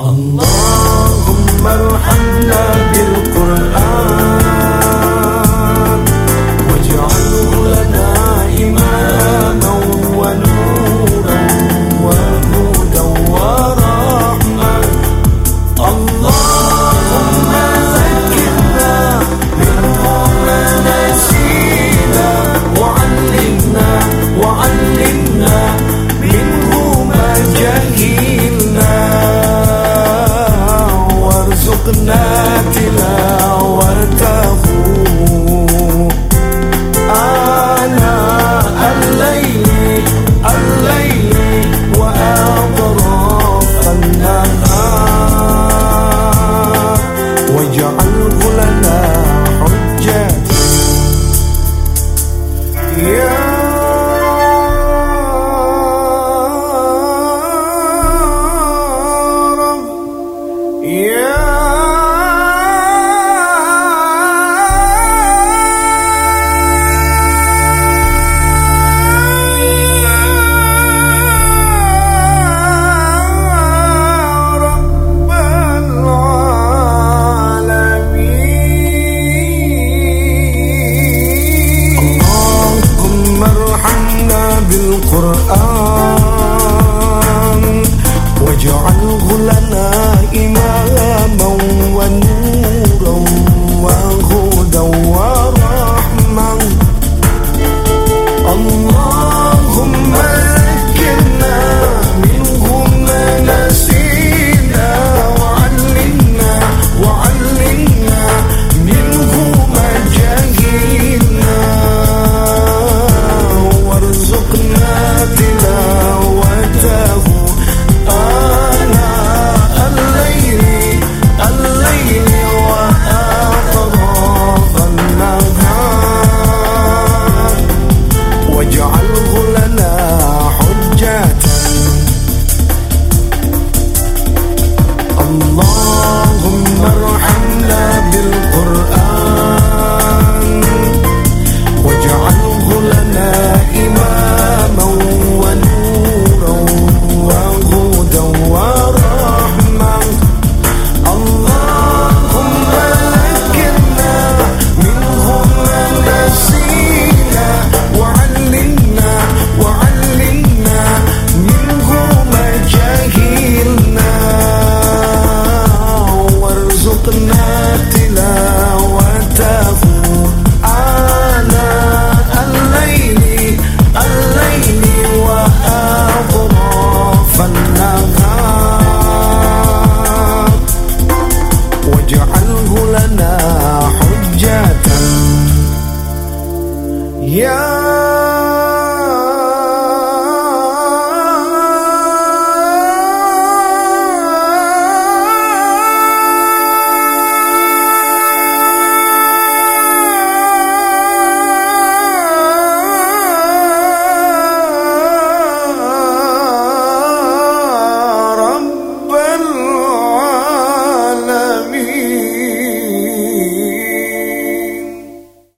Allahumma arhamna bil Qur'an waj'alhu lana imaman wa nuran wa hudan wa rahmah. Allahumma zakkirna minhu ma nasina wa 'allimna minhu ma jahilna warzuqna tilawatahu ana al-layli wa atrafan nahar waj'alhu lana hujjatan ya Qur'an waj'alhu lana imaman wa nuran wa hudan wa rahmah. Allahumma zakkirna minhu ma nasina wa 'allimna minhu ma jahilna warzuqna tilawatahu ana al-layli wa atrafan nahar waj'alhu lana hujjatan. Allahumma arhamna bil Qur'an waj'alhu lana imaman wa nuran wa hudan wa rahmah. Allahumma zakkirna minhu ma nasina wa 'allimna minhu ma jahilna warzuqna